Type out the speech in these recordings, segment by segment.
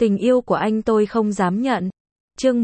Tình yêu của anh tôi không dám nhận. Chương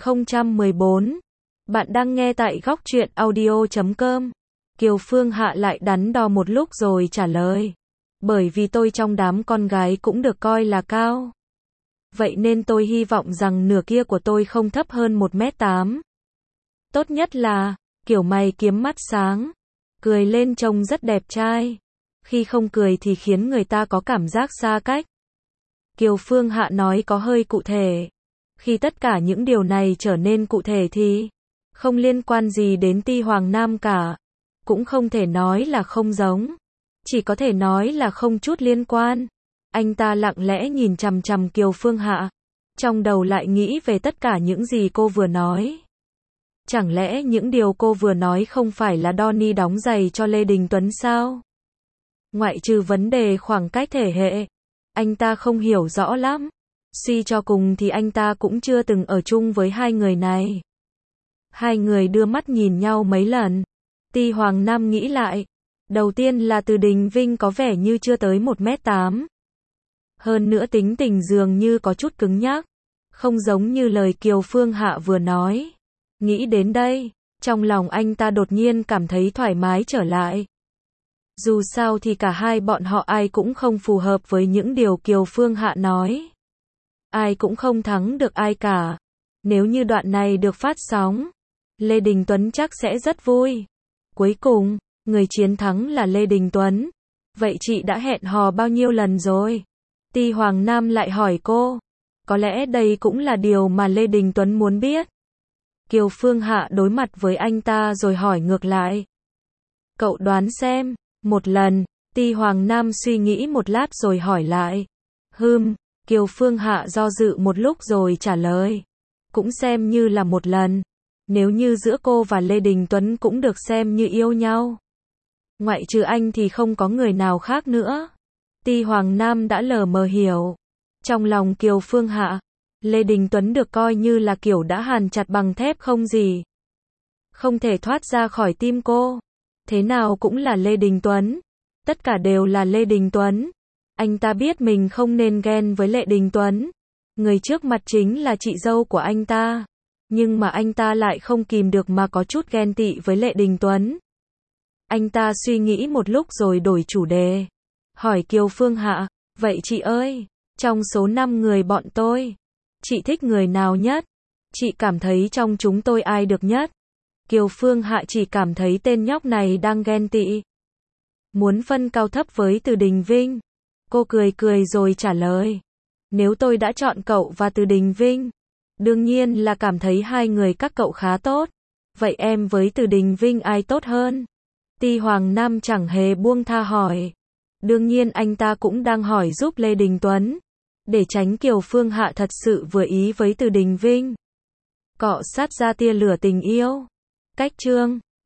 1014. Bạn đang nghe tại góc truyện audio.com. Kiều Phương Hạ lại đắn đo một lúc rồi trả lời. Bởi vì tôi trong đám con gái cũng được coi là cao. Vậy nên tôi hy vọng rằng nửa kia của tôi không thấp hơn 1m8. Tốt nhất là, kiểu mày kiếm mắt sáng. Cười lên trông rất đẹp trai. Khi không cười thì khiến người ta có cảm giác xa cách. Kiều Phương Hạ nói có hơi cụ thể. Khi tất cả những điều này trở nên cụ thể thì không liên quan gì đến Ti Hoàng Nam cả. Cũng không thể nói là không giống. Chỉ có thể nói là không chút liên quan. Anh ta lặng lẽ nhìn chằm chằm Kiều Phương Hạ. Trong đầu lại nghĩ về tất cả những gì cô vừa nói. Chẳng lẽ những điều cô vừa nói không phải là Donnie đóng giày cho Lê Đình Tuấn sao? Ngoại trừ vấn đề khoảng cách thể hệ, anh ta không hiểu rõ lắm. Suy cho cùng thì anh ta cũng chưa từng ở chung với hai người này. Hai người đưa mắt nhìn nhau mấy lần. Ti Hoàng Nam nghĩ lại. Đầu tiên là Từ Đình Vinh có vẻ như chưa tới 1m8. Hơn nữa tính tình dường như có chút cứng nhắc. Không giống như lời Kiều Phương Hạ vừa nói. Nghĩ đến đây, trong lòng anh ta đột nhiên cảm thấy thoải mái trở lại. Dù sao thì cả hai bọn họ ai cũng không phù hợp với những điều Kiều Phương Hạ nói. Ai cũng không thắng được ai cả. Nếu như đoạn này được phát sóng, Lê Đình Tuấn chắc sẽ rất vui. Cuối cùng, người chiến thắng là Lê Đình Tuấn. Vậy chị đã hẹn hò bao nhiêu lần rồi? Ti Hoàng Nam lại hỏi cô. Có lẽ đây cũng là điều mà Lê Đình Tuấn muốn biết. Kiều Phương Hạ đối mặt với anh ta rồi hỏi ngược lại. Cậu đoán xem. Một lần. Ti Hoàng Nam suy nghĩ một lát rồi hỏi lại. Kiều Phương Hạ do dự một lúc rồi trả lời. Cũng xem như là một lần. Nếu như giữa cô và Lê Đình Tuấn cũng được xem như yêu nhau. Ngoại trừ anh thì không có người nào khác nữa. Ti Hoàng Nam đã lờ mờ hiểu. Trong lòng Kiều Phương Hạ, Lê Đình Tuấn được coi như là kiểu đã hàn chặt bằng thép không gì. Không thể thoát ra khỏi tim cô. Thế nào cũng là Lê Đình Tuấn. Tất cả đều là Lê Đình Tuấn. Anh ta biết mình không nên ghen với Lê Đình Tuấn. Người trước mặt chính là chị dâu của anh ta. Nhưng mà anh ta lại không kìm được mà có chút ghen tị với Lê Đình Tuấn. Anh ta suy nghĩ một lúc rồi đổi chủ đề. Hỏi Kiều Phương Hạ, vậy chị ơi, trong số 5 người bọn tôi, chị thích người nào nhất? Chị cảm thấy trong chúng tôi ai được nhất? Kiều Phương Hạ chỉ cảm thấy tên nhóc này đang ghen tị. Muốn phân cao thấp với Từ Đình Vinh. Cô cười cười rồi trả lời. Nếu tôi đã chọn cậu và Từ Đình Vinh, đương nhiên là cảm thấy hai người các cậu khá tốt. Vậy em với Từ Đình Vinh ai tốt hơn? Ti Hoàng Nam chẳng hề buông tha hỏi. Đương nhiên anh ta cũng đang hỏi giúp Lê Đình Tuấn. Để tránh Kiều Phương Hạ thật sự vừa ý với Từ Đình Vinh. Cọ sát ra tia lửa tình yêu. Cách chương